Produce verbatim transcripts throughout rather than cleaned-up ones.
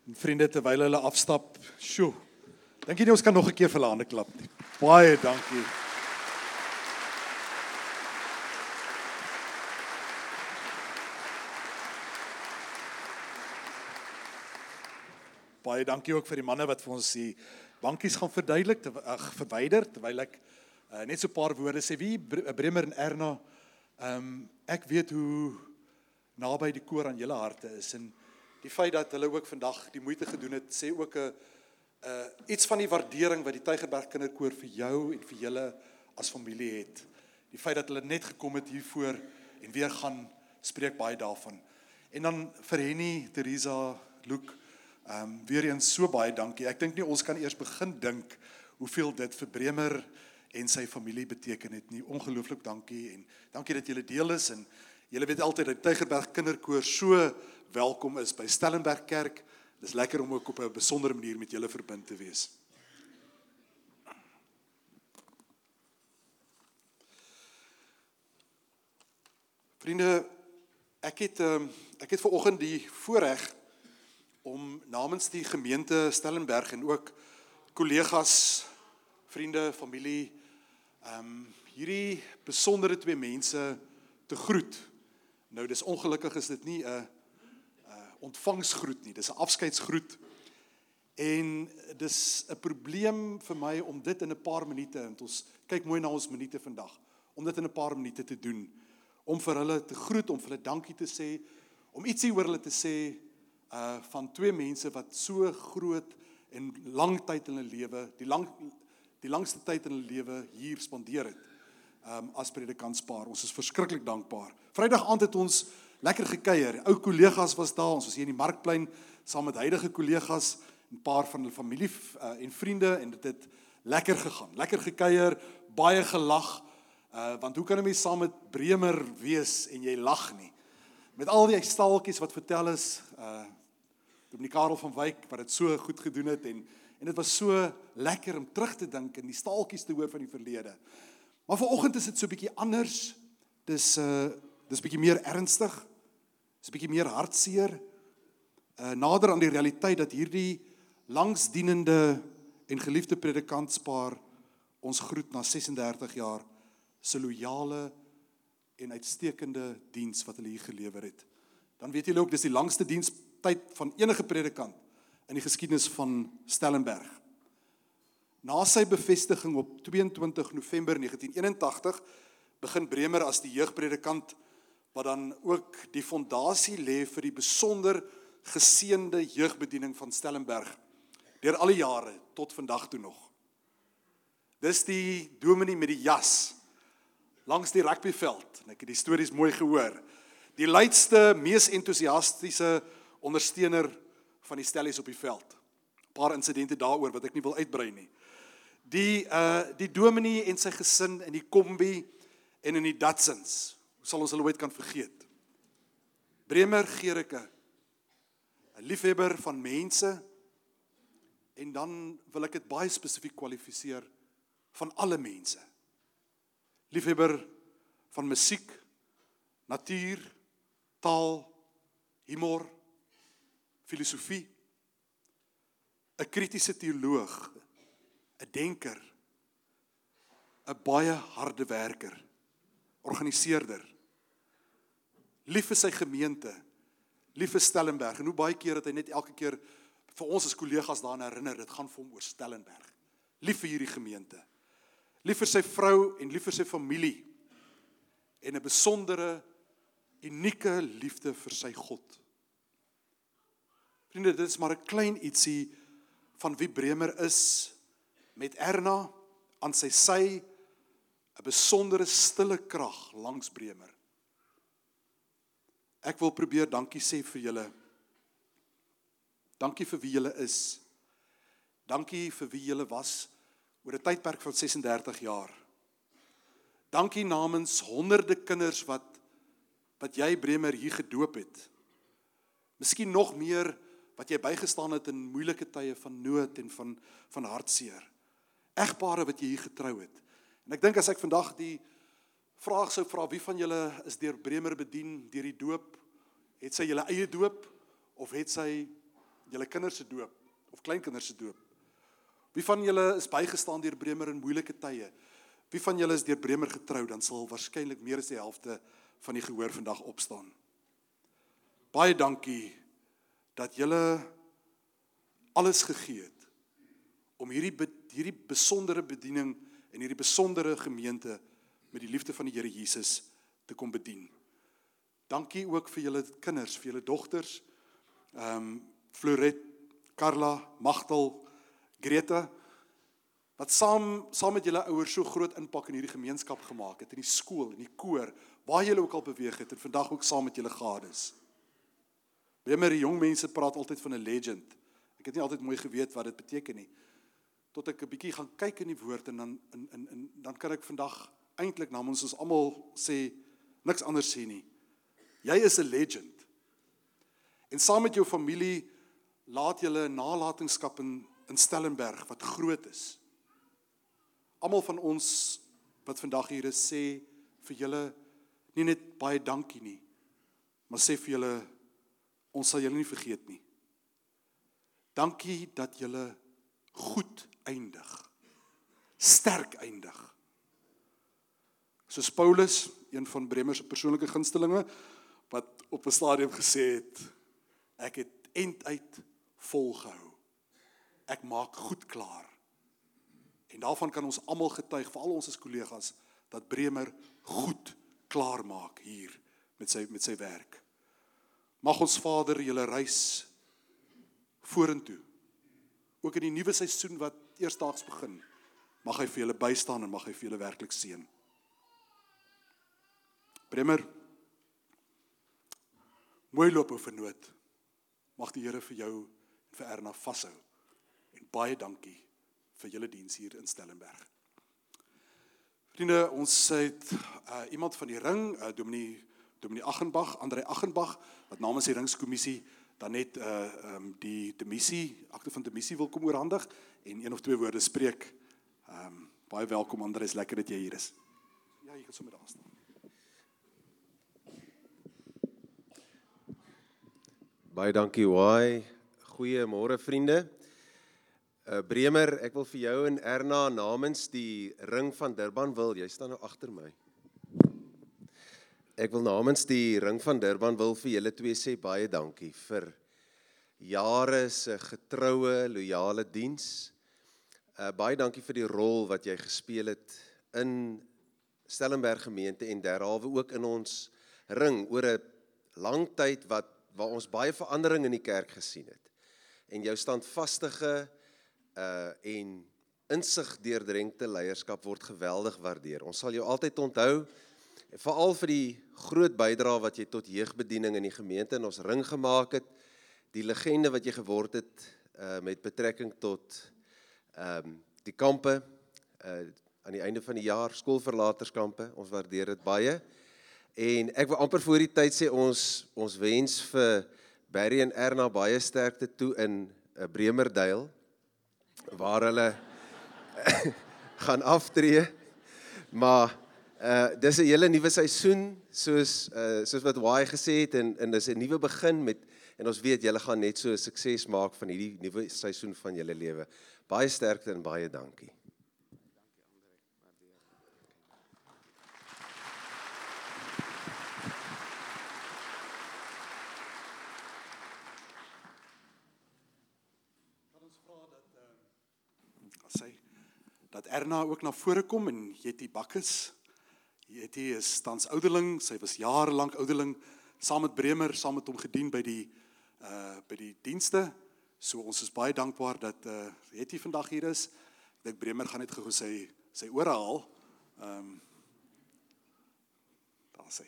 En vriende, terwyl hulle afstap, sjoe, dink jy nie ons kan nog 'n keer vir hulle hande klap nie. Baie dankie. Baie dankie ook vir die manne wat vir ons die bankies gaan verduidelik, terw- ag, verwyder, terwyl ek uh, net so 'n paar woorde sê. Wie, Bre- Bremer en Erna, um, ek weet hoe naby die koor aan julle harte is, en die feit dat hulle ook vandag die moeite gedoen het, sê ook 'n uh, iets van die waardering wat die Tygerberg Kinderkoor vir jou en vir julle as familie het. Die feit dat hulle net gekom het hiervoor en weer gaan, spreek baie daarvan. En dan vir Henny, Theresa, Luke, um, weer eens so baie dankie. Ek dink nie ons kan eers begin dink hoeveel dit vir Bremer en sy familie beteken het nie. Ongelooflik dankie, en dankie dat julle deel is, en julle weet altyd dat die Tygerberg Kinderkoor so welkom is by Stellenberg Kerk. Dit is lekker om ook op 'n besondere manier met julle verbind te wees. Vriende, ek het um, ek het vanoggend die voorreg om namens die gemeente Stellenberg en ook kollegas, vriende, familie, um, hierdie besondere twee mense te groet. Nou, dis ongelukkig is dit nie 'n ontvangsgroet nie, dis 'n afskeidsgroet, en dis 'n probleem vir my om dit in 'n paar minute, en ons kyk mooi na ons minute vandag, om dit in 'n paar minute te doen, om vir hulle te groet, om vir hulle dankie te sê, om ietsie oor hulle te sê, uh, van twee mense wat so groot en lang tyd in hulle lewe, die, lang, die langste tyd in hulle lewe hier spandeer het, um, as predikantspaar. Ons is verskriklik dankbaar. Vrydag aand het ons lekker gekuier. Ou kollegas was daar, ons was hier in die Markplein saam met huidige kollegas, 'n paar van hulle familie uh, en vriende, en dit het lekker gegaan. Lekker gekuier, baie gelag, uh, want hoe kan 'n mens saam met Bremer wees en jy lag nie? Met al die staaltjies wat vertel is, uh, Dominee Karel van Wyk wat dit so goed gedoen het, en en dit was so lekker om terug te dink en die staaltjies te hoor van die verlede. Maar vanoggend is dit so 'n bietjie anders. Dis uh, dis bietjie meer ernstig. Dis 'n bietjie meer hartseer, uh, nader aan die realiteit dat hierdie langsdienende en geliefde predikantspaar ons groet na ses en dertig jaar se loyale en uitstekende diens wat hulle hier gelewer het. Dan weet julle ook, dis die langste dienstyd van enige predikant in die geskiedenis van Stellenberg. Na sy bevestiging op twee en twintig November negentien eenentagtig begin Bremer as die jeugpredikant, wat dan ook die fondasie lê vir die besonder geseënde jeugbediening van Stellenberg deur alle jare tot vandag toe nog. Dis die dominee met die jas langs die rugbyveld, en ek het die stories mooi gehoor. Die luidste, mees entoesiastiese ondersteuner van die stellies op die veld. 'n Paar insidente daaroor wat ek nie wil uitbrei nie. Die uh, die dominee en sy gesin in die kombi en in die Datsuns. Hoe sal ons hulle ooit kan vergeet? Bremer Gericke, 'n liefhebber van mense, en dan wil ek dit baie spesifiek kwalifiseer, van alle mense. Liefhebber van musiek, natuur, taal, humor, filosofie, 'n kritiese teoloog, 'n denker, 'n baie harde werker, organiseerder, lief vir sy gemeente, lief vir Stellenberg, en hoe baie keer dat hy net elke keer vir ons as kollegas daaraan herinner, dit gaan vir hom oor Stellenberg, lief vir hierdie gemeente, lief vir sy vrou en lief vir sy familie, en 'n besondere, unieke liefde vir sy God. Vriende, dit is maar 'n klein ietsie van wie Bremer is, met Erna aan sy sy, 'n besondere stille krag langs Bremer. Ek wil probeer dankie sê vir julle. Dankie vir wie julle is. Dankie vir wie julle was oor 'n tydperk van ses en dertig jaar. Dankie namens honderde kinders wat wat jy, Bremer, hier gedoop het. Miskien nog meer wat jy bygestaan het in moeilike tye van nood en van, van hartseer. Egpare wat jy hier getrou het. En ek dink as ek vandag die vraag sou vra, wie van julle is deur Bremer bedien, deur die doop, het sy julle eie doop, of het sy julle kinders se doop of kleinkinders se doop? Wie van julle is bygestaan deur Bremer in moeilike tye? Wie van julle is deur Bremer getrou, dan sal waarskynlik meer as die helfte van die gehoor vandag opstaan. Baie dankie dat julle alles gegee het om hierdie, be, hierdie besondere bediening en hierdie besondere gemeente met die liefde van die Here Jesus te kom bedien. Dankie ook vir julle kinders, vir julle dogters, um, Floret, Carla, Magdal, Greta, wat saam, saam met julle ouers so groot impak in hierdie gemeenskap gemaak het, in die skool, in die koor, waar julle ook al beweeg het, en vandag ook saam met julle gades. Bremer, die jong mense praat altyd van 'n legend. Ek het nie altyd mooi geweet wat dit beteken nie. Tot ek 'n bietjie gaan kyk in die woord, en dan, en, en, en, dan kan ek vandag eintlik namens ons almal sê, niks anders sê nie. Jy is 'n legend. En saam met jou familie laat julle 'n nalatenskap in, in Stellenberg wat groot is. Almal van ons wat vandag hier is, sê vir julle nie net baie dankie nie, maar sê vir julle, ons sal julle nie vergeet nie. Dankie dat julle goed eindig, sterk eindig. Soos Paulus, een van Bremer se persoonlike gunstelinge, wat op 'n stadium gesê het, ek het end uit volgehou. Ek maak goed klaar. En daarvan kan ons almal getuig, veral ons as kollegas, dat Bremer goed klaar maak hier met sy, met sy werk. Mag ons Vader julle reis vorentoe, ook in die nuwe seisoen wat eersdaags begin, mag hy vir julle bystaan en mag hy vir julle werklik seën. Bremer, mooi loop ou vernoot. Mag die Here vir jou en vir Erna vashou. En baie dankie vir julle diens hier in Stellenberg. Vriende, ons het uh, iemand van die ring, uh, Dominee, Dominee Aghenbach, André Aghenbach, wat namens die ringskommissie dan net uh, um, die demissie, akte van demissie wil kom oorhandig en een of twee woorde spreek. Um, baie welkom André, is lekker dat jy hier is. Ja, jy kan sommer daar staan. Baie dankie, Waai. Goeiemôre vriende. Uh, Bremer, ek wil vir jou en Erna namens die Ring van Durban wil, jy staan nou agter my. Ek wil namens die Ring van Durban wil vir julle twee sê baie dankie vir jare se getroue, loyale diens. Uh, baie dankie vir die rol wat jy gespeel het in Stellenberg gemeente en derhalwe ook in ons ring oor 'n lang tyd wat waar ons baie verandering in die kerk gesien het. En jou standvastige uh, en insig deurdrenkte leierskap word geweldig waardeer. Ons sal jou altyd onthou, veral vir die groot bydrae wat jy tot jeugbediening in die gemeente in ons ring gemaak het, die legende wat jy geword het uh, met betrekking tot um, die kampe, uh, aan die einde van die jaar, skoolverlaterskampe, ons waardeer dit baie. En ek wil amper voor die tyd sê, ons, ons wens vir Barry en Erna baie sterkte toe in uh, Bremerduil, waar hulle gaan aftree, maar uh, dis 'n hele nuwe seisoen, soos, uh, soos wat Waai gesê het, en, en dis 'n nuwe begin met, en ons weet, julle gaan net so 'n sukses maak van hierdie nuwe seisoen van julle lewe. Baie sterkte en baie dankie. Dat Erna ook na vore kom en Jetty Bakkes. Jetty is tans ouderling, sy was jarelang ouderling, saam met Bremer, saam met hom gedien by die, uh, by die dienste. So ons is baie dankbaar dat uh, Jetty vandag hier is. Ek dink Bremer gaan net gou sy, sy ore haal. Um, daar is hy.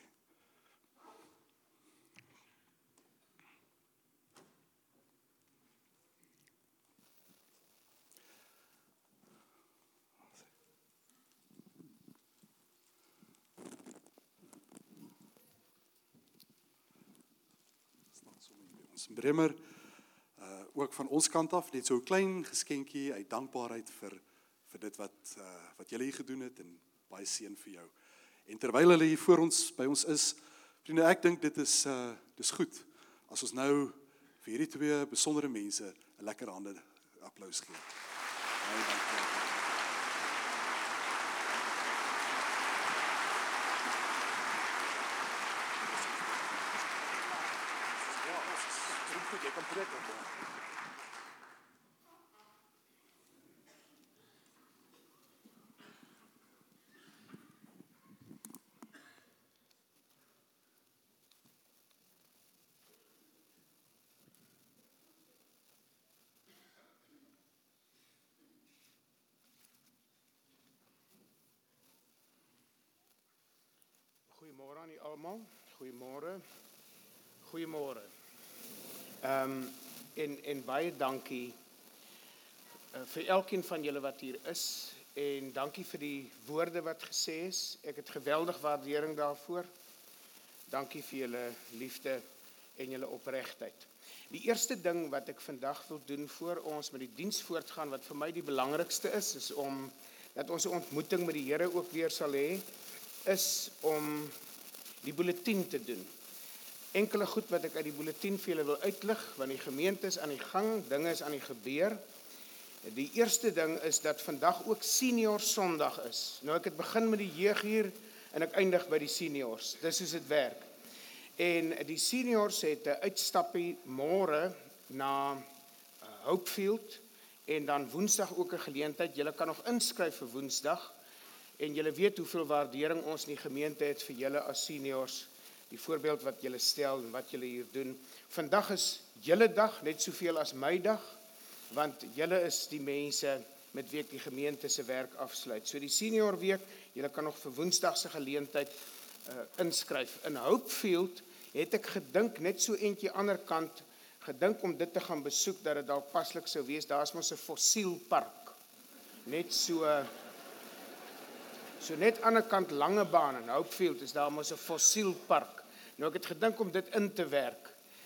Bremer, uh, ook van ons kant af, net so 'n klein geskenkie uit dankbaarheid vir, vir dit wat, uh, wat julle hier gedoen het en baie seën vir jou. En terwyl hulle hier voor ons, by ons is, vriende, ek dink dit is, uh, dis goed, as ons nou vir hierdie twee besondere mense 'n lekker hande applaus gee. Baie dankie. Jy kan preek op. Goeiemôre aan julle almal. Goeiemôre. Goeiemôre. Ehm um, en en baie dankie uh, vir elkeen van julle wat hier is en dankie vir die woorde wat gesê is. Ek het geweldig waardering daarvoor. Dankie vir julle liefde en julle opregtheid. Die eerste ding wat ek vandag wil doen voor ons met die diens voortgaan wat vir my die belangrikste is, is om dat ons 'n ontmoeting met die Here ook weer sal hê, is om die bulletin te doen. Enkele goed wat ek uit die bulletin vir julle wil uitlig, want die gemeente is aan die gang, dinge is aan die gebeur. Die eerste ding is dat vandag ook senior Sondag is. Nou ek het begin met die jeug hier en ek eindig by die seniors. Dis hoe dit werk. En die seniors het 'n uitstappie môre na Hopefield en dan Woensdag ook 'n geleentheid. Julle kan nog inskryf vir Woensdag. En julle weet hoeveel waardering ons in die gemeente het vir julle as seniors, die voorbeeld wat julle stel en wat julle hier doen. Vandag is julle dag, net soveel as my dag, want julle is die mense met wie ek die gemeente se werk afsluit. So die senior week, julle kan nog vir Woensdag se geleentheid uh, inskryf. In Hopefield het ek gedink, net so eentjie ander kant, gedink om dit te gaan besoek, dat dit dalk paslik sou wees. Daar is mos 'n fossielpark. Net so... Uh, So net aan die kant Langebaan in Hopefield is daar mos 'n fossielpark. Nou ek het gedink om dit in te werk.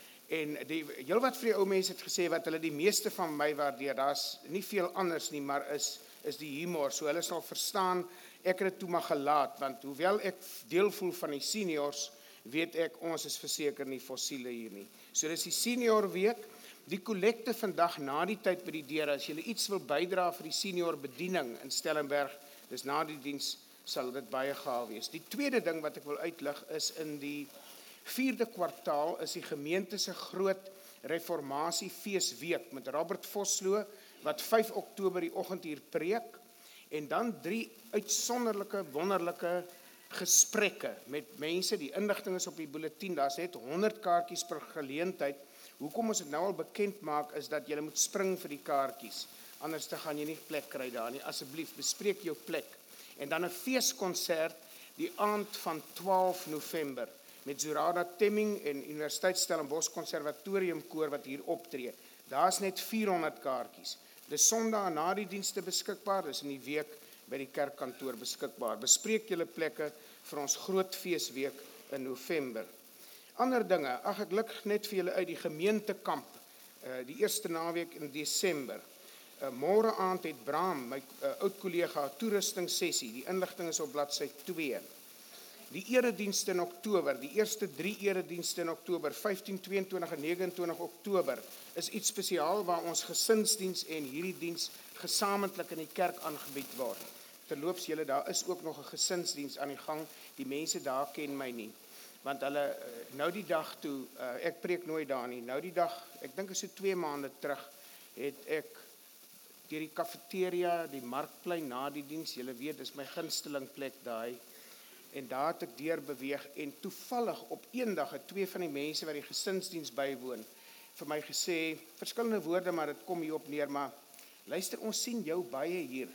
En die heel wat vir die ou mense het gesê wat hulle die meeste van my waardeer, daar's nie veel anders nie, maar is is die humor. So hulle sal verstaan, ek het dit toe maar gelaat, want hoewel ek deel voel van die seniors, weet ek ons is verseker nie fossiele hier nie. So dis die senior week. Die kollekte vandag na die tyd by die deure, as jy iets wil bydra vir die senior bediening in Stellenberg, dis na die diens sal dit baie gaaf wees. Die tweede ding wat ek wil uitlig is in die vierde kwartaal is die gemeente se groot reformatie feesweek met Robert Vosloo wat vyf Oktober die oggend hier preek en dan drie uitsonderlike wonderlike gesprekke met mense. Die inligting is op die bulletin. Daar's net honderd kaartjies per geleentheid. Hoekom ons dit nou al bekend maak is dat jy moet spring vir die kaartjies. Anders dan gaan jy nie plek kry daar nie. Asseblief bespreek jou plek. En dan 'n feeskonsert die aand van twaalf November met Zurada Temming en Universiteit Stellenbosch Konservatorium koor wat hier optree. Daar's net vierhonderd kaartjies. Dis Sondag na die dienste beskikbaar, dis in die week by die kerkkantoor beskikbaar. Bespreek julle plekke vir ons groot feesweek in November. Ander dinge, ag ek lig net vir julle uit die gemeentekamp, uh, die eerste naweek in Desember. Uh, môre aand het Bram, my uh, oud kollega, toerusting sessie. Die inligting is op bladsy twee. Die eredienste in Oktober, die eerste drie eredienste in Oktober, vyftien, tweeëntwintig en negenentwintig Oktober, is iets spesiaal waar ons gesinsdiens en hierdie diens gesamentlik in die kerk aangebied word. Terloops, julle, daar is ook nog 'n gesinsdiens aan die gang. Die mense daar ken my nie. Want hulle, nou die dag toe, uh, ek preek nooit daar nie, nou die dag, ek dink is so twee maande terug, het ek deur die kafeteria, die markplein na die diens, julle weet, dis my gunsteling plek daai, en daar het ek deur beweeg, en toevallig op een dag het twee van die mense wat die gesinsdiens bywoon, vir my gesê, verskillende woorde, maar dit kom hier op neer, maar luister, ons sien jou baie hier,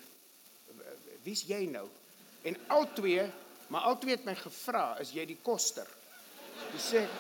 wie's jy nou? En al twee, maar al twee het my gevra, is jy die koster? Dus ek,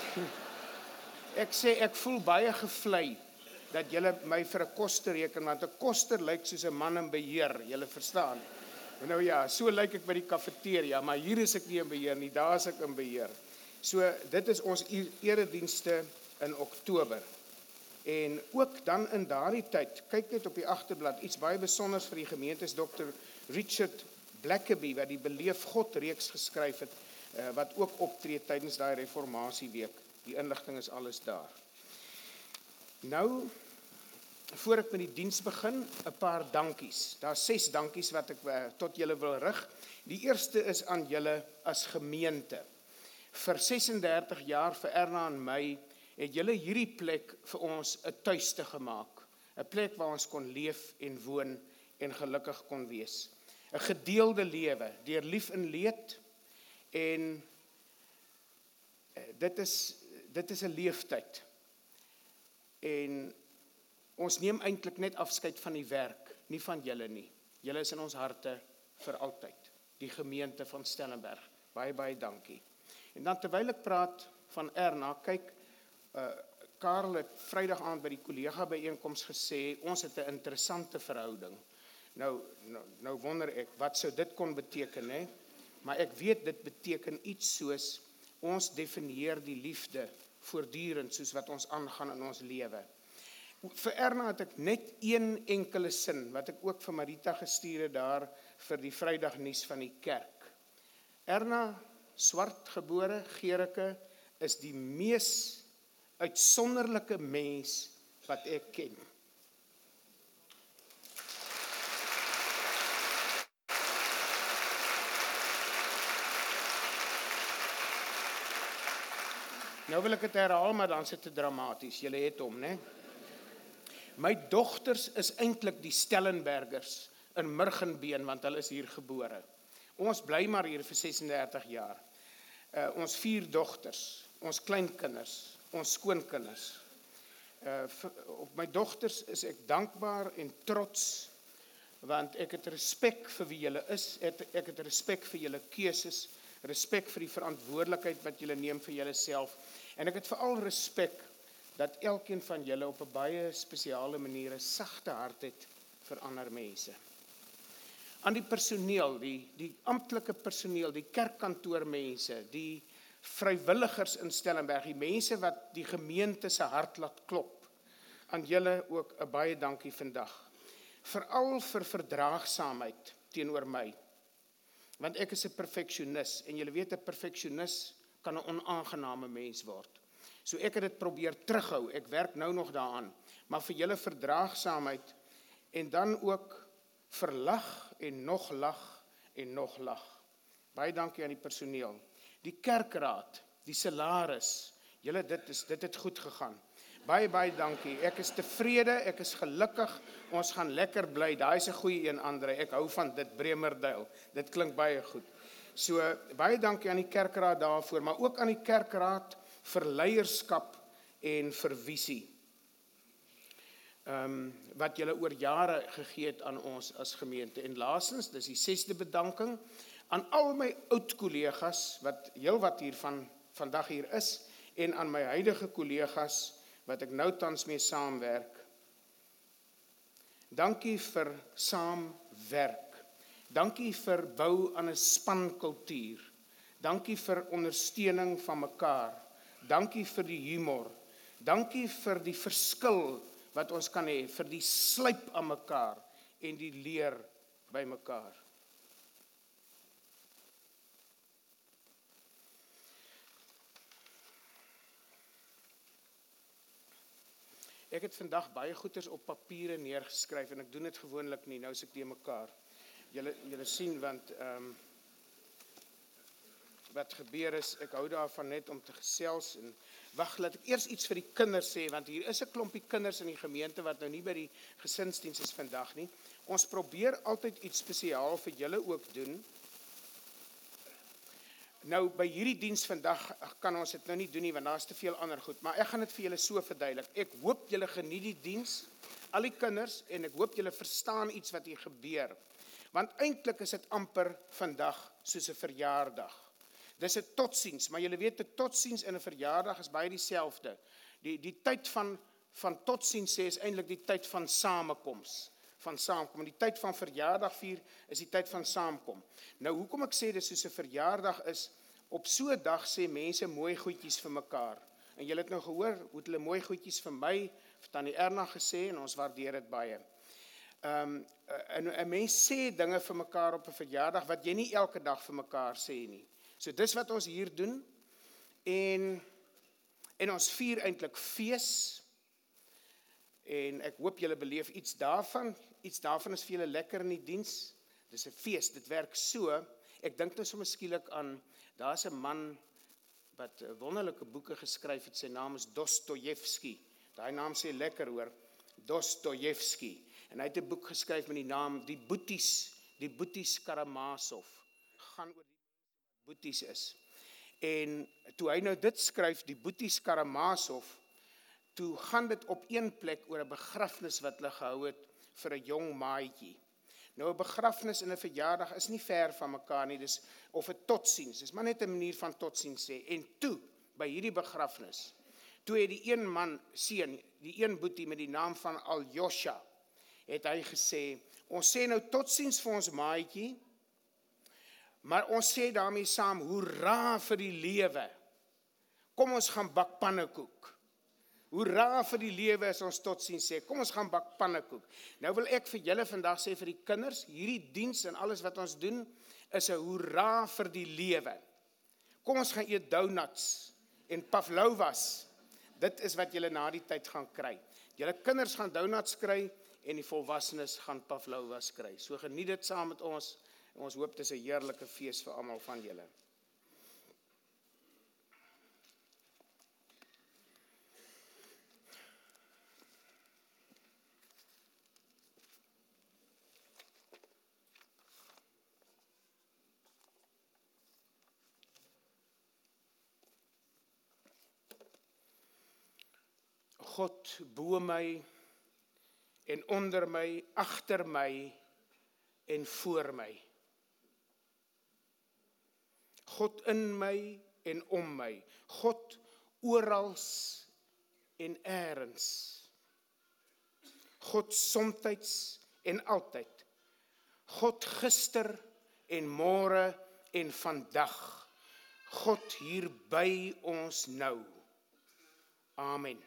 ek sê, ek voel baie gevlei, dat julle my vir 'n koster reken, want 'n koster lyk soos 'n man in beheer, julle verstaan. Nou ja, so lyk ek by die kafeteria, maar hier is ek nie in beheer nie, daar is ek in beheer. So, dit is ons eredienste in Oktober. En ook dan in daardie tyd, kyk net op die agterblad, iets baie besonders vir die gemeente is dokter Richard Blackaby, wat die Beleef God reeks geskryf het, uh, wat ook optree tydens daai reformatieweek. Die inligting is alles daar. Nou, voor ek met die diens begin, 'n paar dankies. Daar's ses dankies wat ek uh, tot julle wil rig. Die eerste is aan julle as gemeente. Vir sesendertig jaar, vir Erna en my, het julle hierdie plek vir ons 'n tuiste gemaak. 'n Plek waar ons kon leef en woon en gelukkig kon wees. 'n Gedeelde lewe, deur lief en leed, en dit is, dit is 'n leeftyd. En ons neem eintlik net afskeid van die werk, nie van julle nie. Julle is in ons harte vir altyd. Die gemeente van Stellenberg. Baie, baie dankie. En dan terwyl ek praat van Erna, kyk, uh, Karel het Vrydag aand by die kollega byeenkoms gesê, ons het 'n interessante verhouding. Nou, nou, nou wonder ek, wat sou dit kon beteken, hè? Maar ek weet dit beteken iets soos, ons definieer die liefde voortdurend, soos wat ons aangaan in ons lewe. Vir Erna het ek net een enkele sin, wat ek ook vir Marita gestuur het daar, vir die Vrydag nuus van die kerk. Erna, swart gebore, Gerike, is die mees uitsonderlike mens wat ek ken. Nou wil ek het herhaal, maar dan is dit te dramaties. Julle het hom, né? My dogters is eintlik die Stellenbergers in Murgenbeen, want hulle is hier gebore. Ons bly maar hier vir sesendertig jaar. Uh, ons vier dogters, ons kleinkinders, ons skoonkinders. Uh, vir, op my dogters is ek dankbaar en trots, want ek het respek vir wie julle is, ek, ek het respek vir julle keuses, respek vir die verantwoordelikheid wat julle neem vir julle self, en ek het veral respek dat elkeen van julle op 'n baie spesiale manier 'n sagte hart het vir ander mense. Aan die personeel, die, die amptelike personeel, die kerkkantoormense, die vrywilligers in Stellenberg, die mense wat die gemeente se hart laat klop, aan julle ook 'n baie dankie vandag. Veral vir verdraagsaamheid teenoor my, want ek is 'n perfeksionis, en julle weet 'n perfeksionis kan 'n onaangename mens word. So ek het dit probeer terughou, ek werk nou nog daaraan, maar vir julle verdraagsaamheid, en dan ook verlag en nog lag en nog lag. Baie dankie aan die personeel. Die kerkraad, die salaris, julle, dit is dit het goed gegaan. Baie, baie dankie. Ek is tevrede, ek is gelukkig, ons gaan lekker bly. Daai is 'n goeie een, Andre. Ek hou van dit, Bremerduil. Dit klink baie goed. So, baie dankie aan die kerkraad daarvoor, maar ook aan die kerkraad vir leierskap en vir visie. Um, wat julle oor jare gegee het aan ons as gemeente. En laastens, dis die sesde bedanking, aan al my oud kollegas, wat heel wat hiervan vandag hier is, en aan my huidige kollegas, wat ek nou tans mee saamwerk. Dankie vir saamwerk. Dankie vir bou aan 'n spankultuur. Dankie vir ondersteuning van mekaar. Dankie vir die humor. Dankie vir die verskil wat ons kan hê, vir die slyp aan mekaar en die leer by mekaar. Ek het vandag baie goeders op papiere neergeskryf, en ek doen dit gewoonlik nie, nou is ek die mekaar. Julle, julle sien, want um, wat gebeur is, ek hou daarvan net om te gesels, en wag, laat ek eers iets vir die kinders sê, want hier is 'n klompie kinders in die gemeente, wat nou nie by die gesinsdiens is vandag nie. Ons probeer altyd iets spesiaal vir julle ook doen. Nou, by hierdie diens vandag kan ons dit nou nie doen nie, want daar is te veel ander goed, maar ek gaan dit vir julle so verduidelik. Ek hoop julle geniet die diens, al die kinders, en ek hoop julle verstaan iets wat hier gebeur. Want eintlik is dit amper vandag soos 'n verjaardag. Dis 'n totsiens, maar julle weet, 'n totsiens en 'n verjaardag is baie dieselfde. Die, die tyd van, van totsiens sê is eintlik die tyd van samekoms. Van saamkom. En die tyd van verjaardag vier is die tyd van saamkom. Nou, hoekom ek sê dis soos 'n verjaardag is, op so 'n dag sê mense mooi goedjies vir mekaar. En julle het nou gehoor, hoe het hulle mooi goedjies vir my, vir Tannie Erna gesê, en ons waardeer dit baie. Um, en 'n mens sê dinge vir mekaar op 'n verjaardag, wat jy nie elke dag vir mekaar sê nie. So dis wat ons hier doen, en, en ons vier eintlik fees, en ek hoop julle beleef iets daarvan. Iets daarvan is vir julle lekker in die diens. Dis 'n fees, dit werk so. Ek dink nou sommer skielik aan, daar's 'n man wat wonderlike boeke geskryf het, sy naam is Dostojewski. Daai naam sê lekker hoor, Dostojewski. En hy het 'n boek geskryf met die naam Die Boeties, Die Boeties Karamazov. Gaan oor die Boeties is. En toe hy nou dit skryf, Die Boeties Karamazov, toe gaan dit op een plek oor 'n begrafnis wat hulle gehou het vir 'n jong maatjie. Nou 'n begrafnis en 'n verjaardag is nie ver van mekaar nie, dis of 'n totsiens, dis maar net 'n manier van totsiens sê. En toe, by hierdie begrafnis, toe het die een man, seun, die een boetie met die naam van Aljosha, het hy gesê, ons sê nou totsiens vir ons maatjie, maar ons sê daarmee saam, hoera vir die lewe. Kom ons gaan bak pannekoek. Hoera vir die lewe as ons totsiens sê. Kom ons gaan bak pannekoek. Nou wil ek vir julle vandag sê vir die kinders, hierdie diens en alles wat ons doen, is 'n hoera vir die lewe. Kom ons gaan eet donuts en pavlovas. Dit is wat julle na die tyd gaan kry. Julle kinders gaan donuts kry en die volwassenes gaan pavlovas kry. So geniet dit saam met ons. En ons hoop dit is 'n heerlike fees vir almal van julle. God bo my en onder my, agter my en voor my. God in my en om my. God orals en eers. God somtyds en altyd. God gister en môre en vandag. God hier by ons nou. Amen.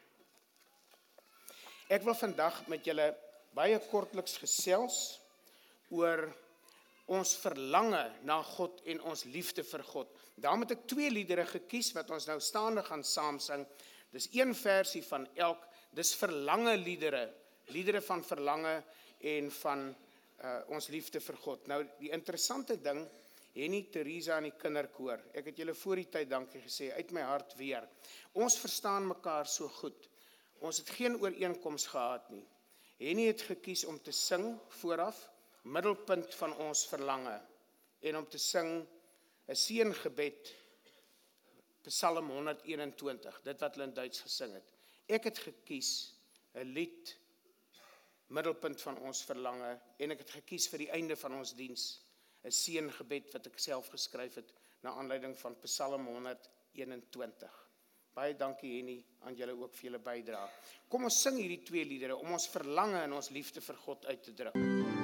Ek wil vandag met julle baie kortliks gesels oor ons verlange na God en ons liefde vir God. Daarom het ek twee liedere gekies wat ons nou staande gaan saam sing. Dis een versie van elk, dis verlange liedere, liedere van verlange en van uh, ons liefde vir God. Nou die interessante ding, Henny, Teresa en die kinderkoor, ek het julle voor die tyd dankie gesê, uit my hart weer. Ons verstaan mekaar so goed. Ons het geen ooreenkoms gehad nie. Henny het gekies om te sing vooraf, middelpunt van ons verlange, en om te sing 'n seëngebed, Psalm honderd eenentwintig, dit wat hulle in Duits gesing het. Ek het gekies 'n lied, middelpunt van ons verlange, en ek het gekies vir die einde van ons diens, 'n seëngebed wat ek self geskryf het, na aanleiding van Psalm honderd eenentwintig. Baie dankie Henny, aan julle ook vir julle bydrae. Kom ons sing hierdie twee liedere, om ons verlange en ons liefde vir God uit te druk.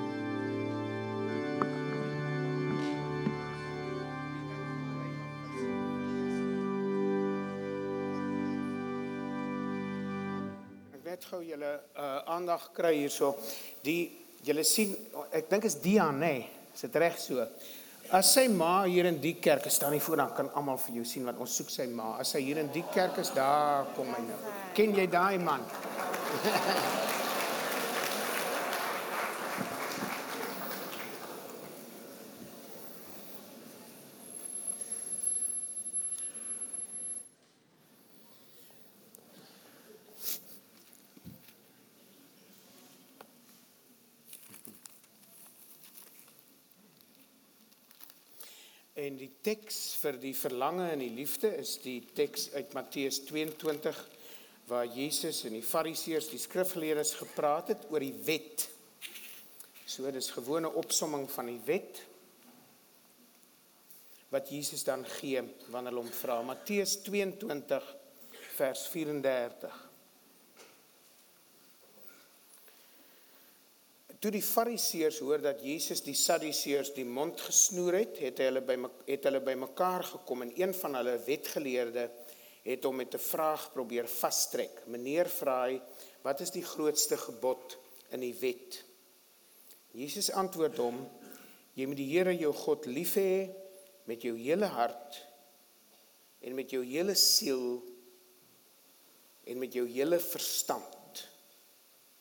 Ek net gou julle uh, aandag kry hierso. Die, julle sien, ek dink is Dian, nee, is dit reg so? As sy ma hier in die kerk is, staan nie voor, dan kan almal vir jou sien, want ons soek sy ma. As sy hier in die kerk is, daar kom hy nou. Ken jy daai man? En die teks vir die verlange en die liefde is die teks uit Matteus tweeëntwintig, waar Jesus en die Fariseërs, die skrifgeleerdes gepraat het oor die wet. So, dis gewone opsomming van die wet, wat Jesus dan gee, wanneer hulle hom vra. Matteus tweeëntwintig, vers vyf-en-dertig. Toe die Fariseërs hoor dat Jesus die Sadduseërs die mond gesnoer het, het hulle by het hulle by mekaar gekom en een van hulle wetgeleerde het hom met 'n vraag probeer vastrek. Meneer vra hy, wat is die grootste gebod in die wet? Jesus antwoord hom, jy moet die Here jou God lief hê met jou hele hart en met jou hele siel en met jou hele verstand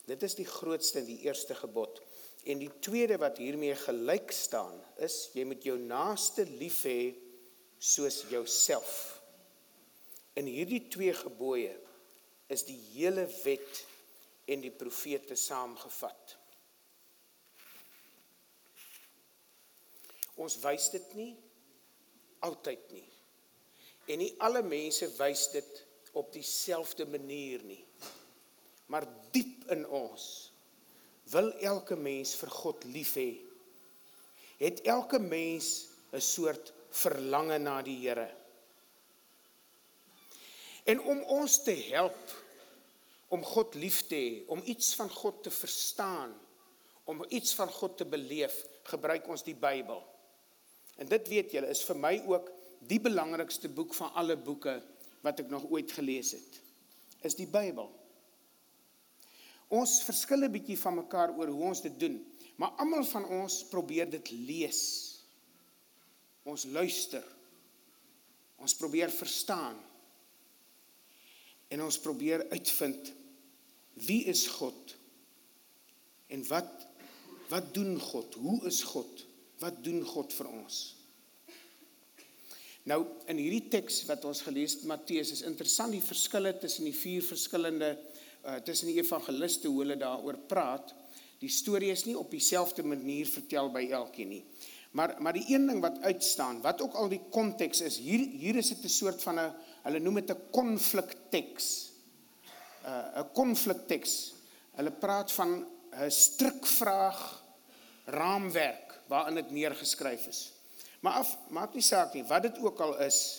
Dit is die grootste en die eerste gebod. En die tweede wat hiermee gelyk staan, is, jy moet jou naaste lief hê soos jouself. In hierdie twee gebooie is die hele wet en die profete saamgevat. Ons wys dit nie, altyd nie. En nie alle mense wys dit op dieselfde manier nie. Maar diep in ons wil elke mens vir God lief hê. Het elke mens 'n soort verlange na die Here. En om ons te help om God lief te hê, om iets van God te verstaan, om iets van God te beleef, gebruik ons die Bybel. En dit weet julle, is vir my ook die belangrikste boek van alle boeke wat ek nog ooit gelees het, is die Bybel. Ons verskil 'n bietjie van mekaar oor hoe ons dit doen, maar almal van ons probeer dit lees. Ons luister. Ons probeer verstaan. En ons probeer uitvind, wie is God? En wat, wat doen God? Hoe is God? Wat doen God vir ons? Nou, in hierdie teks wat ons gelees het, Matteus, is interessant die verskille tussen die vier verskillende, uh, tussen die evangeliste, hoe hulle daaroor praat. Die storie is nie op dieselfde manier vertel by elkeen nie. Maar, maar die een ding wat uitstaan, wat ook al die konteks is, hier, hier is dit 'n soort van 'n, hulle noem dit 'n konflikteks. 'n uh, konflikteks. Hulle praat van 'n strikvraag raamwerk waarin dit neergeskryf is. Maar af, maak nie saak nie, wat dit ook al is,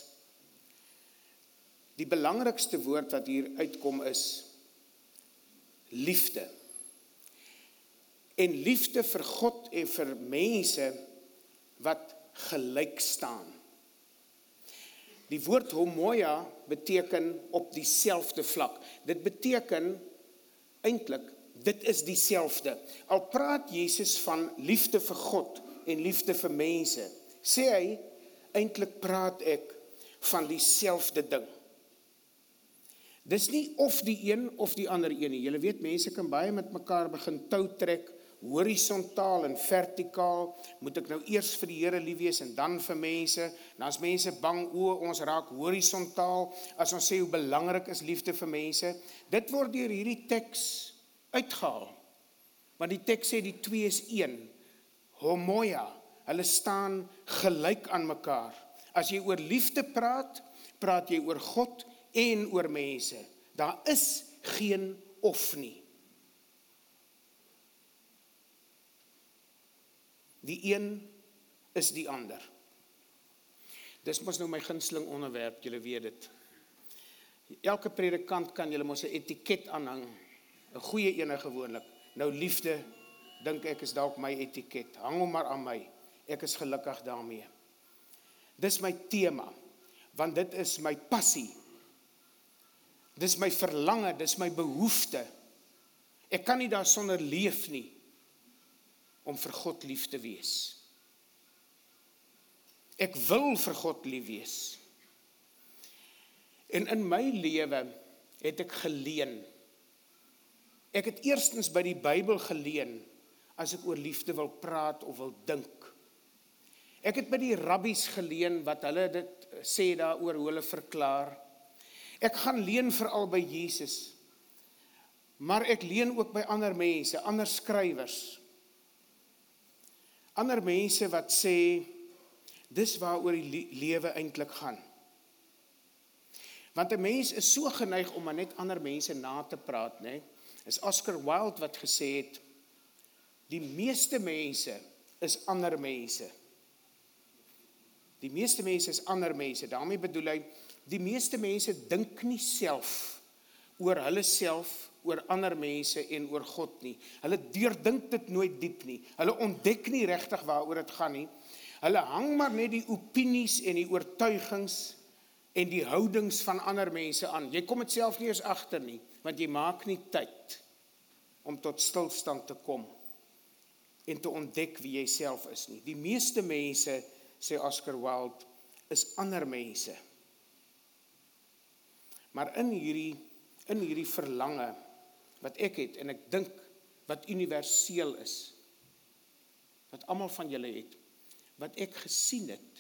die belangrikste woord wat hier uitkom is liefde. En liefde vir God en vir mense wat gelyk staan. Die woord homoia beteken op dieselfde vlak. Dit beteken eintlik, dit is dieselfde. Al praat Jesus van liefde vir God en liefde vir mense, sê hy, eintlik praat ek van dieselfde ding. Dis nie of die een of die ander een nie. Julle weet, mense kan baie met mekaar begin tou trek, horisontaal en vertikaal, moet ek nou eers vir die Here lief wees en dan vir mense, dan as mense bang, o, ons raak horisontaal, as ons sê hoe belangrik is liefde vir mense, dit word deur hierdie teks uitgehaal, want die teks sê die twee is een, homoia, hulle staan gelyk aan mekaar. As jy oor liefde praat, praat jy oor God en oor mense, daar is geen of nie. Die een is die ander. Dis mos nou my gunsteling onderwerp, julle weet dit. Elke predikant kan julle mos 'n etiket aanhang, 'n goeie ene gewoonlik. Nou liefde, dink ek is dalk my etiket. Hang hom maar aan my. Ek is gelukkig daarmee. Dis my tema, want dit is my passie. Dis my verlange, dis my behoefte. Ek kan nie daar sonder leef nie, om vir God lief te wees. Ek wil vir God lief wees. En in my lewe het ek geleen. Ek het eerstens by die Bybel geleen, as ek oor liefde wil praat of wil dink. Ek het by die rabbies geleen, wat hulle dit sê daaroor, hoe hulle verklaar. Ek gaan leen veral by Jesus. Maar ek leen ook by ander mense, ander skrywers. Ander mense wat sê, dis waaroor die lewe eintlik gaan. Want 'n mens is so geneig om maar net ander mense na te praat, né? Is Oscar Wilde wat gesê het, die meeste mense is ander mense. Die meeste mense is ander mense. Daarmee bedoel hy, die meeste mense dink nie self oor hulle self, oor ander mense en oor God nie. Hulle deurdink dit nooit diep nie. Hulle ontdek nie regtig waaroor dit gaan nie. Hulle hang maar net die opinies en die oortuigings en die houdings van ander mense aan. Jy kom dit self nie eens agter nie, want jy maak nie tyd om tot stilstand te kom en te ontdek wie jy self is nie. Die meeste mense, sê Oscar Wilde, is ander mense. Maar in hierdie, in hierdie verlange, wat ek het, en ek dink wat universeel is, wat almal van julle het, wat ek gesien het,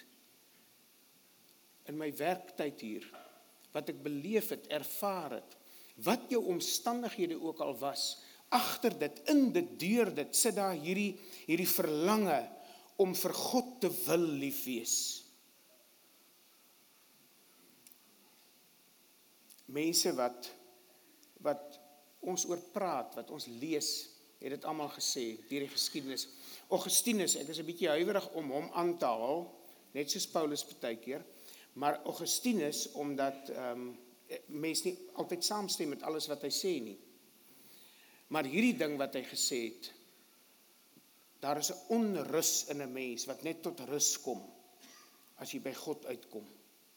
in my werktyd hier, wat ek beleef het, ervaar het, wat jou omstandighede ook al was, agter dit, in dit, deur dit, sit daar hierdie, hierdie verlange, om vir God te wil lief wees. Mense wat, wat ons oor praat, wat ons lees, het dit almal gesê, deur die geskiedenis. Augustinus, ek is 'n bietjie huiwerig om hom aan te haal, net soos Paulus partykeer, maar Augustinus, omdat um, mens nie altyd saamstem met alles wat hy sê nie. Maar hierdie ding wat hy gesê het, daar is 'n onrus in 'n mens, wat net tot rus kom, as jy by God uitkom.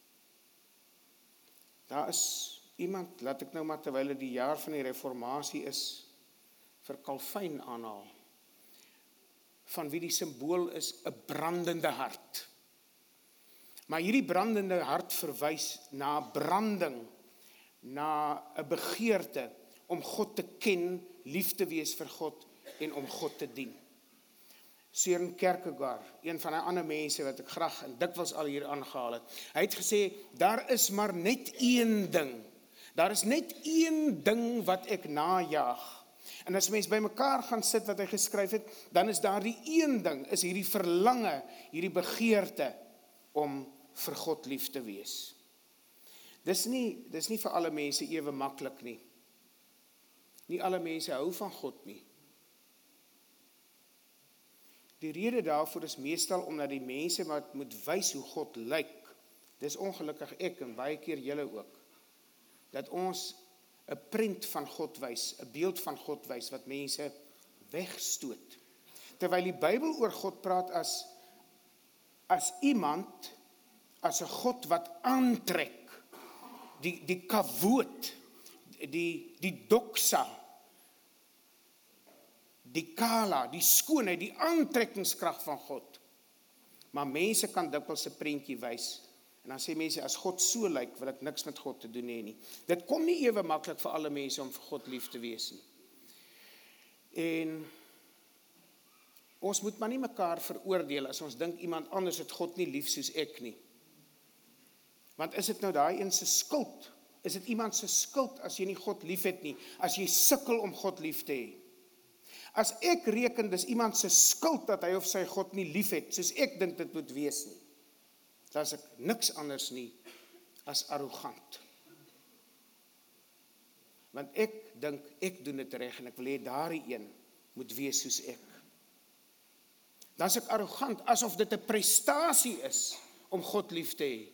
Daar is iemand, laat ek nou maar terwyl dit die jaar van die reformatie is, vir Calvin aanhaal, van wie die symbool is 'n brandende hart. Maar hierdie brandende hart verwys na branding, na 'n begeerte om God te ken, lief te wees vir God en om God te dien. Søren Kierkegaard, een van die ander mense wat ek graag en dikwels al hier aangehaal het, hy het gesê, daar is maar net een ding, daar is net een ding wat ek najaag. En as mens by mekaar gaan sit wat hy geskryf het, dan is daar die een ding, is hierdie verlange, hierdie begeerte, om vir God lief te wees. Dis nie, dis nie vir alle mense ewe maklik nie. Nie alle mense hou van God nie. Die rede daarvoor is meestal omdat die mense wat moet wys hoe God lyk, dis ongelukkig ek en baie keer julle ook, dat ons 'n prent van God wys, 'n beeld van God wys, wat mense wegstoot. Terwyl die Bybel oor God praat as, as iemand, as 'n God wat aantrek, die, die kavoot, die, die doxa, die kala, die skoonheid, die aantrekkingskrag van God. Maar mense kan dikwels 'n prentjie wys. En dan sê mense, as God so lyk, wil ek niks met God te doen hê nie. Dit kom nie ewe maklik vir alle mense om vir God lief te wees nie. En ons moet maar nie mekaar veroordeel as ons dink iemand anders het God nie lief soos ek nie. Want is dit nou daai een se skuld? Is dit iemand se skuld as jy nie God lief het nie? As jy sukkel om God lief te hê? As ek reken, dis iemand se skuld dat hy of sy God nie lief het, soos ek dink dit moet wees nie, dan is ek niks anders nie as arrogant. Want ek dink, ek doen dit reg en ek wil hê daardie een moet wees soos ek. Dan is ek arrogant, asof dit 'n prestasie is om God lief te hê.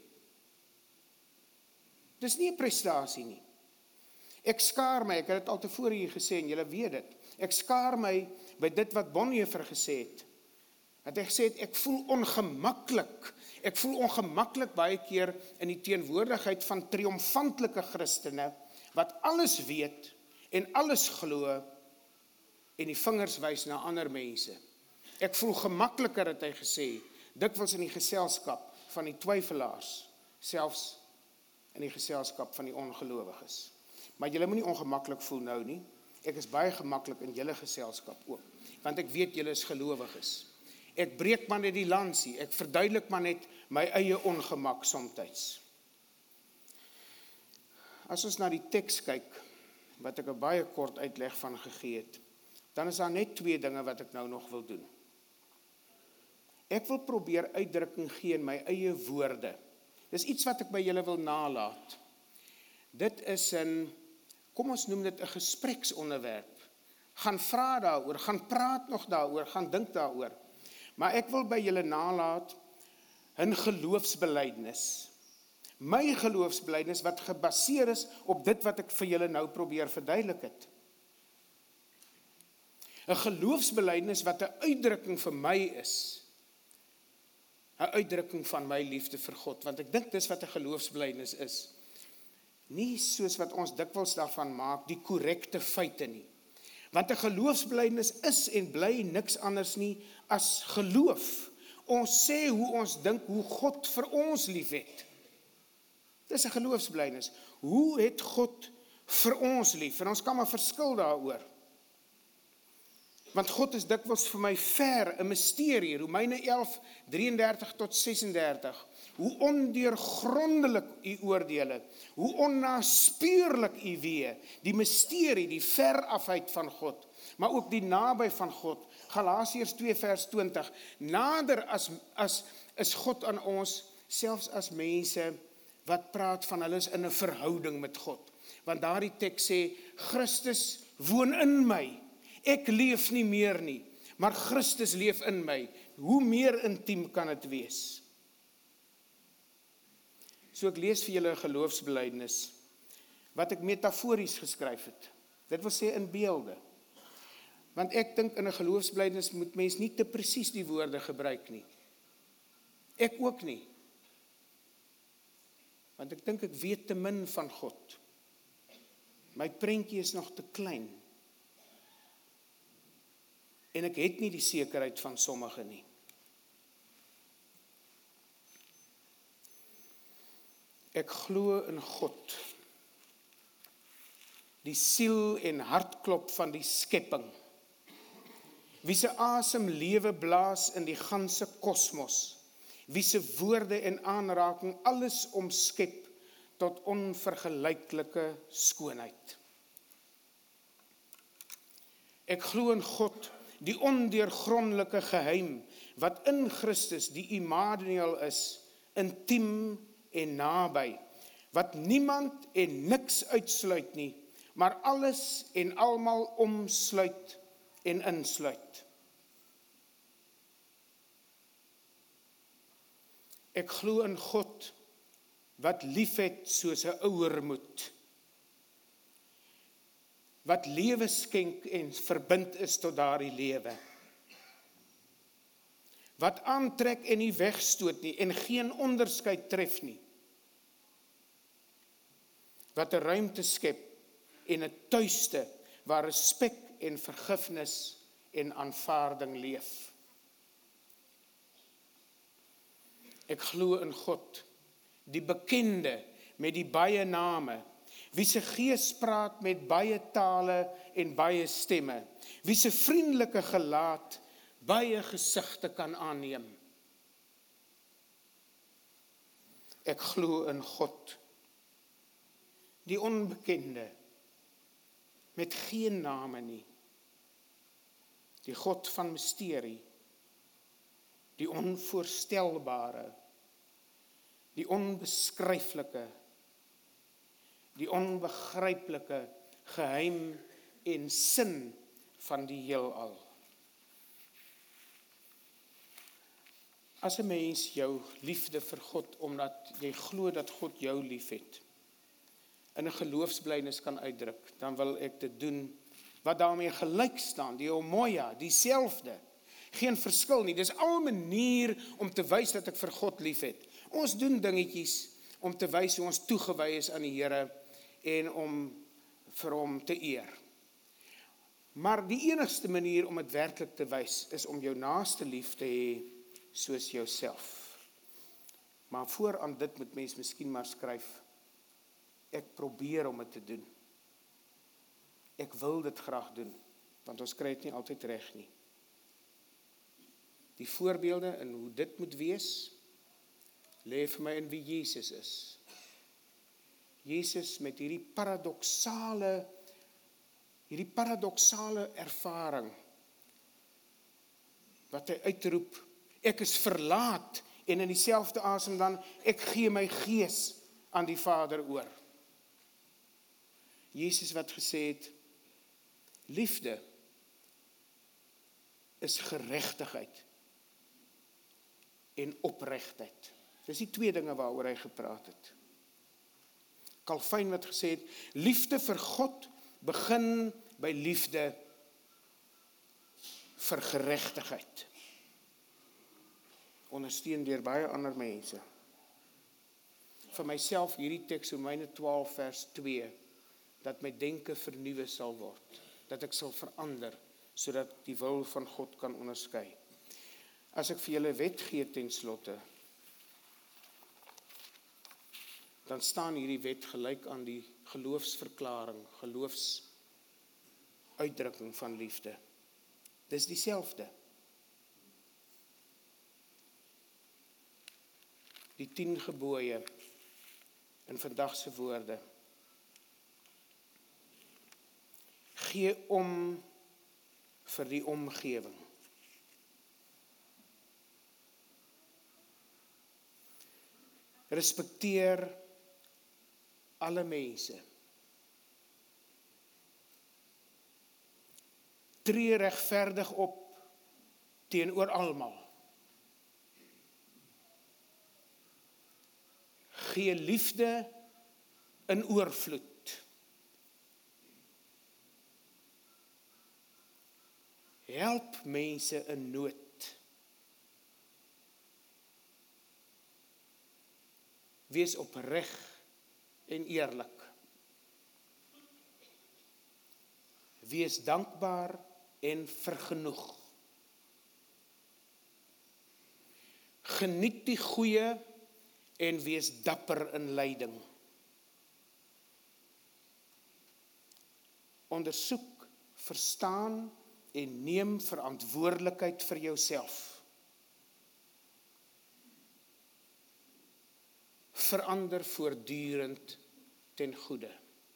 Dis nie 'n prestasie nie. Ek skaar my, ek het dit al tevore hier gesê en julle weet dit. Ek skaar my by dit wat Bonhoeffer gesê het. Dat hy gesê het, ek voel ongemaklik. Ek voel ongemaklik baie keer in die teenwoordigheid van triomfantelike Christene, wat alles weet en alles glo en die vingers wys na ander mense. Ek voel gemakliker, het hy gesê, dikwels in die geselskap van die twyfelaars, selfs in die geselskap van die ongelowiges. Maar julle moet nie ongemaklik voel nou nie. Ek is baie gemaklik in julle geselskap ook, want ek weet julle is gelowiges. Ek breek maar net die lansie, ek verduidelik maar net my eie ongemak somtyds. As ons na die teks kyk, wat ek 'n baie kort uitleg van gegee het, dan is daar net twee dinge wat ek nou nog wil doen. Ek wil probeer uitdrukking gee in my eie woorde. Dis iets wat ek by julle wil nalaat. Dit is 'n, kom ons noem dit 'n gespreksonderwerp. Gaan vra daaroor, gaan praat nog daaroor, gaan dink daaroor. Maar ek wil by julle nalaat 'n geloofsbelydenis. My geloofsbelydenis wat gebaseer is op dit wat ek vir julle nou probeer verduidelik het. 'n Geloofsbelydenis wat 'n uitdrukking vir my is. 'n Uitdrukking van my liefde vir God, want ek dink dis wat 'n geloofsbelydenis is. Nie soos wat ons dikwels daarvan maak, die korrekte feite nie. Want 'n geloofsbelydenis is en bly niks anders nie as geloof. Ons sê hoe ons dink, hoe God vir ons lief het. Dis 'n geloofsbelydenis. Hoe het God vir ons lief, en ons kan maar verskil daaroor. Want God is dikwels vir my ver, 'n misterie, Romeine elf, drie en dertig tot ses en dertig. Hoe ondeurgrondelik u oordeele, hoe onnaspeurlik u wee, die misterie, die verafheid van God, maar ook die naby van God. Galasiërs twee vers twintig, nader as, as is God aan ons, selfs as mense wat praat van hulle is in 'n verhouding met God. Want daardie teks sê, Christus woon in my, ek leef nie meer nie, maar Christus leef in my. Hoe meer intiem kan dit wees? So ek lees vir julle 'n geloofsbelijdenis, wat ek metafories geskryf het. Dit wil sê in beelde. Want ek dink in 'n geloofsbelijdenis moet mens nie te presies die woorde gebruik nie. Ek ook nie. Want ek dink ek weet te min van God. My prentjie is nog te klein. En ek het nie die sekerheid van sommige nie. Ek glo in God, die siel en hartklop van die skepping, wie se asem lewe blaas in die ganse kosmos, wie se woorde en aanraking alles omskep tot onvergelyklike skoonheid. Ek glo in God, die ondeurgrondelike geheim, wat in Christus die Immanuel is, intiem en naby, wat niemand en niks uitsluit nie, maar alles en almal omsluit en insluit. Ek glo in God, wat liefhet soos 'n ouer moet, wat lewe skenk en verbind is tot daardie lewe, wat aantrek en nie wegstoot nie, en geen onderskeid tref nie, wat 'n ruimte skep en 'n tuiste waar respek en vergifnis en aanvaarding leef. Ek glo in God, die bekende met die baie name, wie se gees praat met baie tale en baie stemme, wie se vriendelike gelaat baie gesigte kan aanneem. Ek glo in God, die onbekende, met geen name nie, die God van misterie, die onvoorstelbare, die onbeskryflike, die onbegryplike geheim en sin van die heelal. As 'n mens jou liefde vir God, omdat jy glo dat God jou liefhet, in 'n geloofsbelijdenis kan uitdruk, dan wil ek dit doen wat daarmee gelyk staan, die homoia, dieselfde, geen verskil nie. Dis al 'n manier om te wys dat ek vir God liefhet. Ons doen dingetjies om te wys hoe ons toegewy is aan die Here en om vir hom te eer. Maar die enigste manier om dit werklik te wys is om jou naaste lief te hê soos jouself. Maar vooraan dit moet mens miskien maar skryf, ek probeer om dit te doen. Ek wil dit graag doen, want ons kry dit nie altyd reg nie. Die voorbeelde in hoe dit moet wees, lê vir my in wie Jesus is. Jesus met hierdie paradoksale, hierdie paradoksale ervaring, wat hy uitroep, ek is verlaat, en in dieselfde asem dan, ek gee my gees aan die Vader oor. Jesus wat gesê het, liefde is geregtigheid en opregtheid. Dis die twee dinge waaroor hy gepraat het. Calvin wat gesê het, liefde vir God begin by liefde vir geregtigheid. Ondersteun deur baie ander mense. Vir myself hierdie teks Romeine twaalf vers twee, dat my denke vernuwe sal word, dat ek sal verander, sodat die wil van God kan onderskei. As ek vir julle wet gee ten slotte, dan staan hierdie wet gelyk aan die geloofsverklaring, geloofsuitdrukking van liefde. Dis dieselfde. Die tien gebooie in vandag se woorde. Gee om vir die omgewing. Respekteer alle mense. Tree regverdig op teenoor almal. Gee liefde in oorvloed. Help mense in nood. Wees opreg en eerlik. Wees dankbaar en vergenoeg. Geniet die goeie en wees dapper in lyding. Ondersoek, verstaan en neem verantwoordelikheid vir jouself. Verander voortdurend ten goeie.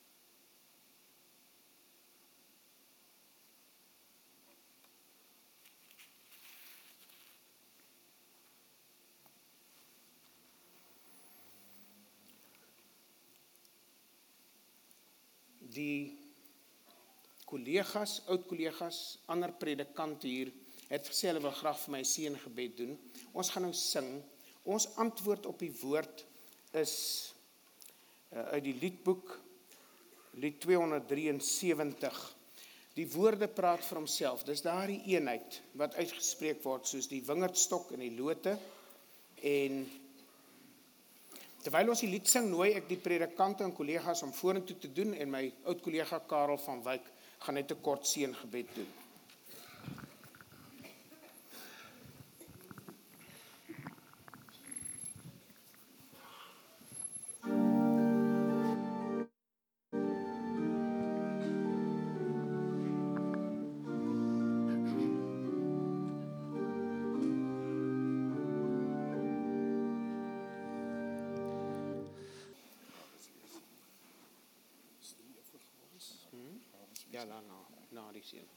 Die kollegas, oud-kollegas, ander predikant hier, het gesê hulle wil graag vir my seëngebed doen. Ons gaan nou sing. Ons antwoord op die woord is uh, uit die liedboek, lied tweehonderdsewentig. Die woorde praat vir homself. Dis daardie eenheid wat uitgespreek word soos die wingerdstok en die lote. En terwyl ons die lied sing, nooi ek die predikante en kollegas om vorentoe te doen en my oud-kollega Karel van Wyk gaan net 'n kort seëngebed doen. Ja, na, na, na die seën.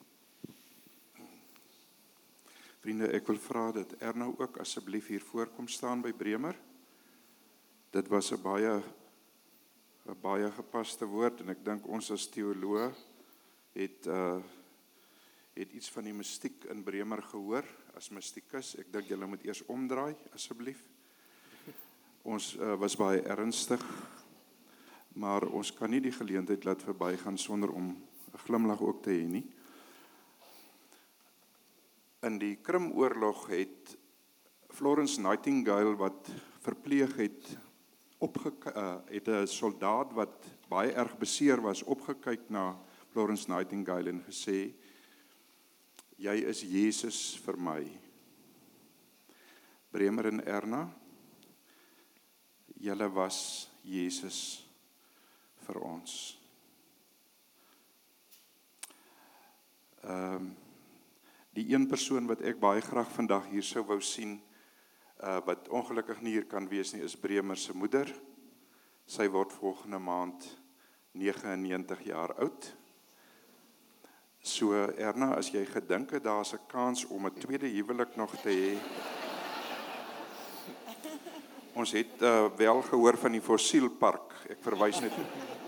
Vriende, ek wil vra dat Erna ook asseblief hier voorkom staan by Bremer. Dit was 'n baie 'n baie gepaste woord en ek dink ons as teoloë het uh, het iets van die mistiek in Bremer gehoor as mistikus. Ek dink julle moet eers omdraai asseblief. Ons uh, was baie ernstig. Maar ons kan nie die geleentheid laat verbygaan sonder om 'n glimlag ook te hê nie. In die Krimoorlog het Florence Nightingale wat verpleeg het, opgek- uh, het 'n soldaat wat baie erg beseer was, opgekyk na Florence Nightingale en gesê, jy is Jesus vir my. Bremer en Erna, julle was Jesus vir ons. Um, die een persoon wat ek baie graag vandag hier sou wou sien, uh, wat ongelukkig nie hier kan wees nie, is Bremer se moeder. Sy word volgende maand negenennegentig jaar oud. So Erna, as jy gedink het, daar is 'n kans om 'n tweede huwelik nog te hê. Ons het uh, wel gehoor van die fossielpark. Ek verwys net.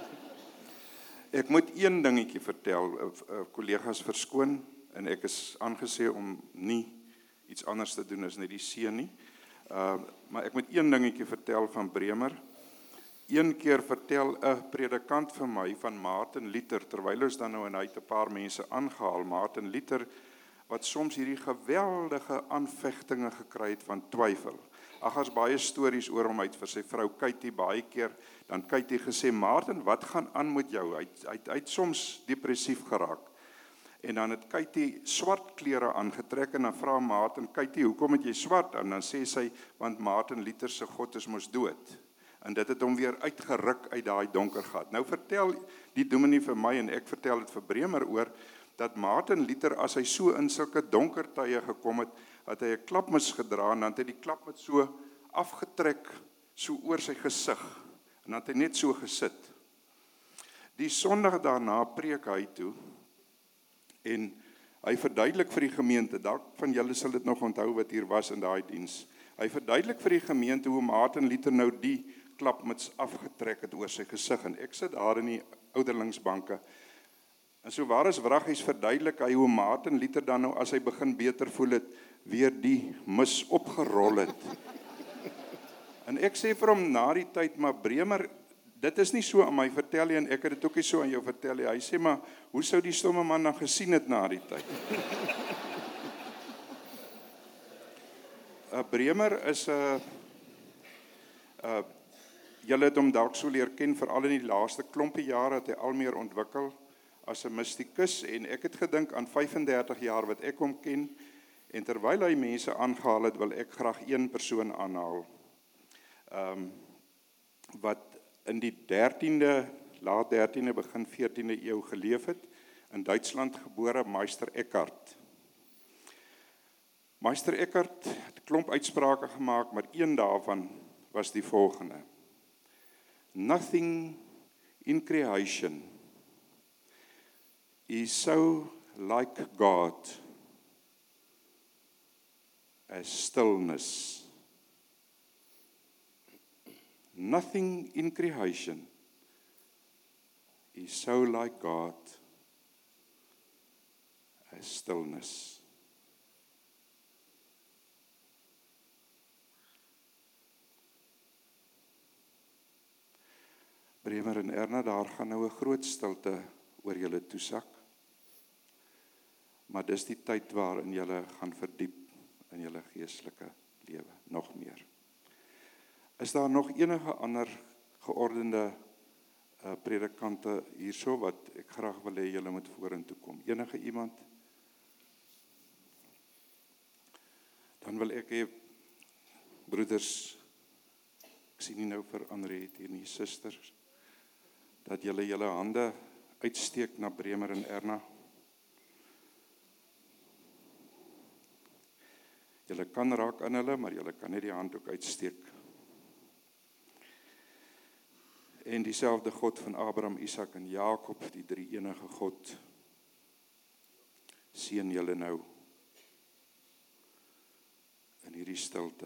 Ek moet een dingetjie vertel, uh, uh, kollegas verskoon, en ek is aangesê om nie iets anders te doen as net die seën nie. Uh, maar ek moet een dingetjie vertel van Bremer. Een keer vertel 'n predikant vir my van Martin Luther, terwyl ons dan nou en hy het 'n paar mense aangehaal, Martin Luther, wat soms hierdie geweldige aanvegtinge gekry het van twyfel. Ag, daar's baie stories oor hom uit vir sy vrou Katie baie keer, dan Katie gesê, Martin, wat gaan aan met jou? Hy het, hy het, hy het soms depressief geraak. En dan het Katie swart klere aangetrek en dan vra Martin, Katie, hoekom het jy swart aan? Dan sê sy, want Martin Luther se God is mos dood. en dit het hom weer uitgeruk uit daai donker gat. Nou vertel die dominee vir my en ek vertel dit vir Bremer oor dat Martin Luther as hy so in sulke donker tye gekom het, het hy 'n klapmuts gedra en dan het hy die klapmuts so afgetrek so oor sy gesig en dan het hy net so gesit. Die Sondag daarna preek hy toe en hy verduidelik vir die gemeente, dalk van julle sal dit nog onthou wat hier was in daai diens. Hy verduidelik vir die gemeente hoe Martin Luther nou die klapmuts afgetrek het oor sy gesig en ek sit daar in die ouderlingsbanke. En so waar is wraggies verduidelik hy hoe Martin Luther dan nou as hy begin beter voel het, weer die mis opgerol het. En ek sê vir hom na die tyd, maar Bremer, dit is nie so aan my vertel nie, en ek het dit ook nie so aan jou vertel nie. Hy sê, maar hoe sou die stomme man dan gesien het na die tyd? uh, Bremer is 'n uh, uh, julle het hom dalk so leer ken, veral in die laaste klompie jare het hy al meer ontwikkel as 'n mystikus, en ek het gedink aan vyf-en-dertig jaar wat ek hom ken, en terwyl hy mense aangehaal het, wil ek graag een persoon aanhaal, um, wat in die dertiende, laat dertiende, begin veertiende eeu geleef het, in Duitsland gebore, Meister Eckhart. Meister Eckhart het 'n klomp uitsprake gemaak, maar een daarvan was die volgende: Nothing in creation is so like God as stillness. Nothing in creation is so like God as stillness. Bremer en Erna, daar gaan nou 'n groot stilte oor julle toesak. Maar dis die tyd waarin julle gaan verdiep in julle geestelike lewe, nog meer. Is daar nog enige ander geordende uh, predikante hierso wat ek graag wil hê julle moet vorentoe kom? Enige iemand? Dan wil ek hê, broeders, ek sien nie nou vir Andriet hier nie, susters, dat julle julle hande uitsteek na Bremer en Erna. Julle kan raak aan hulle, maar julle kan net die hand ook uitsteek. En dieselfde God van Abraham, Isak en Jakob, die drie enige God, seën julle nou in hierdie stilte.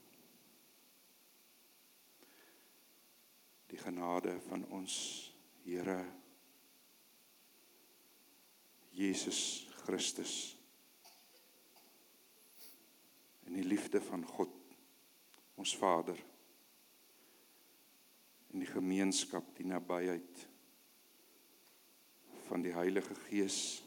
Die genade van ons Here Jesus Christus en die liefde van God, ons Vader, en die gemeenskap, die nabyheid van die Heilige Gees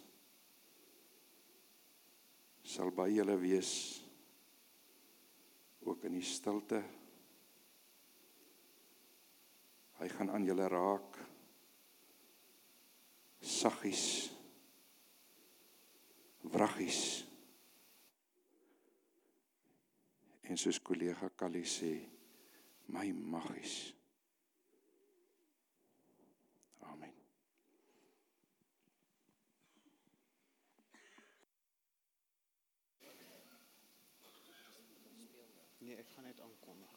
sal by julle wees, ook in die stilte. Hy gaan aan julle raak, saggies, wraggies, en soos kollega Kali sê, my maggies. Amen. Nee, ek gaan net aankondig.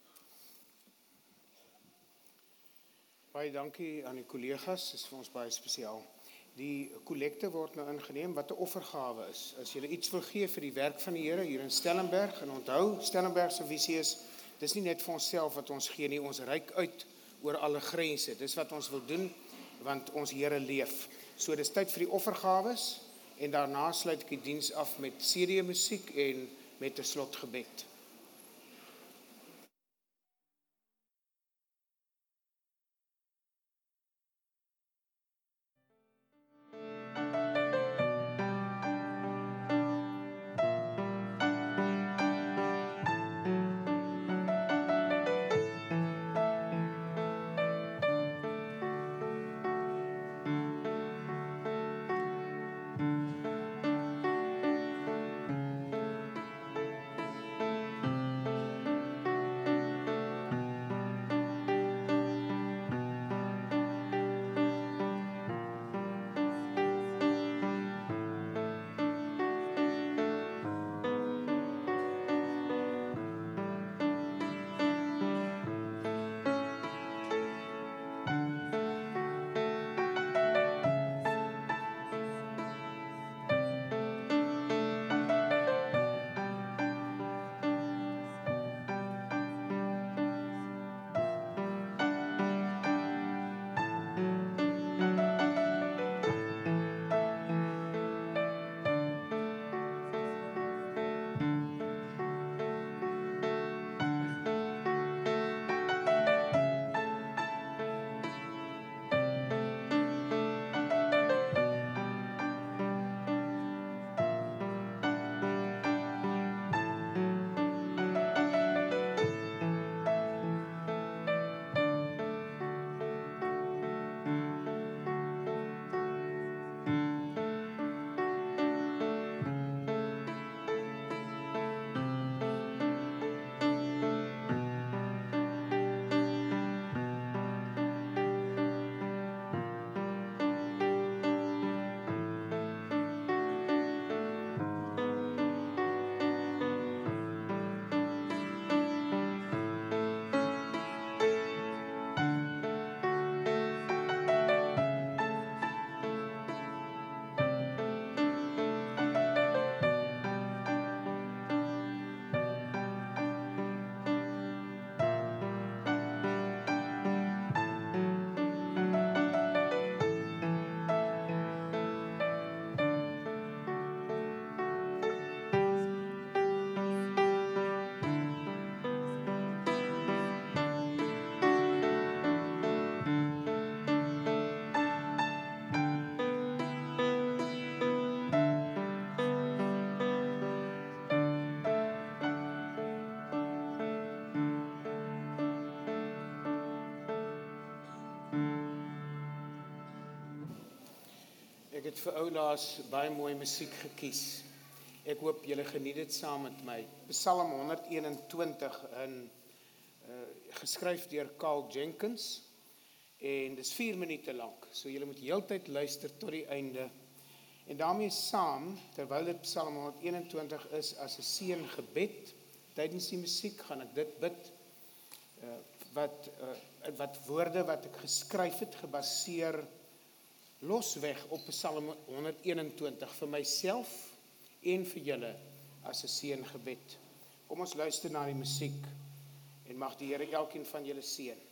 Baie dankie aan die kollegas, dit is vir ons baie spesiaal. Die kollekte word nou ingeneem wat 'n offergawe is. As jy iets wil gee vir die werk van die Here hier in Stellenberg, en onthou, Stellenberg se visie is, dis nie net vir onsself wat ons gee nie, ons reik uit oor alle grense. Dis wat ons wil doen, want ons Here leef. So dis tyd vir die offergawes, en daarna sluit ek die diens af met C D musiek en met 'n slotgebed. het vir oulaas baie mooi musiek gekies. Ek hoop julle geniet dit saam met my. Psalm honderd eenentwintig, in, uh, geskryf deur Carl Jenkins, en dis vier minute lank, so julle moet heeltyd luister tot die einde. En daarmee saam, terwyl dit Psalm honderd eenentwintig is, as 'n seëngebed, tydens die musiek gaan ek dit bid, uh, wat, uh, wat woorde wat ek geskryf het, gebaseer losweg op Psalm honderd eenentwintig, vir myself en vir julle as 'n seëngebed. Kom ons luister na die musiek en mag die Here elkeen van julle seën.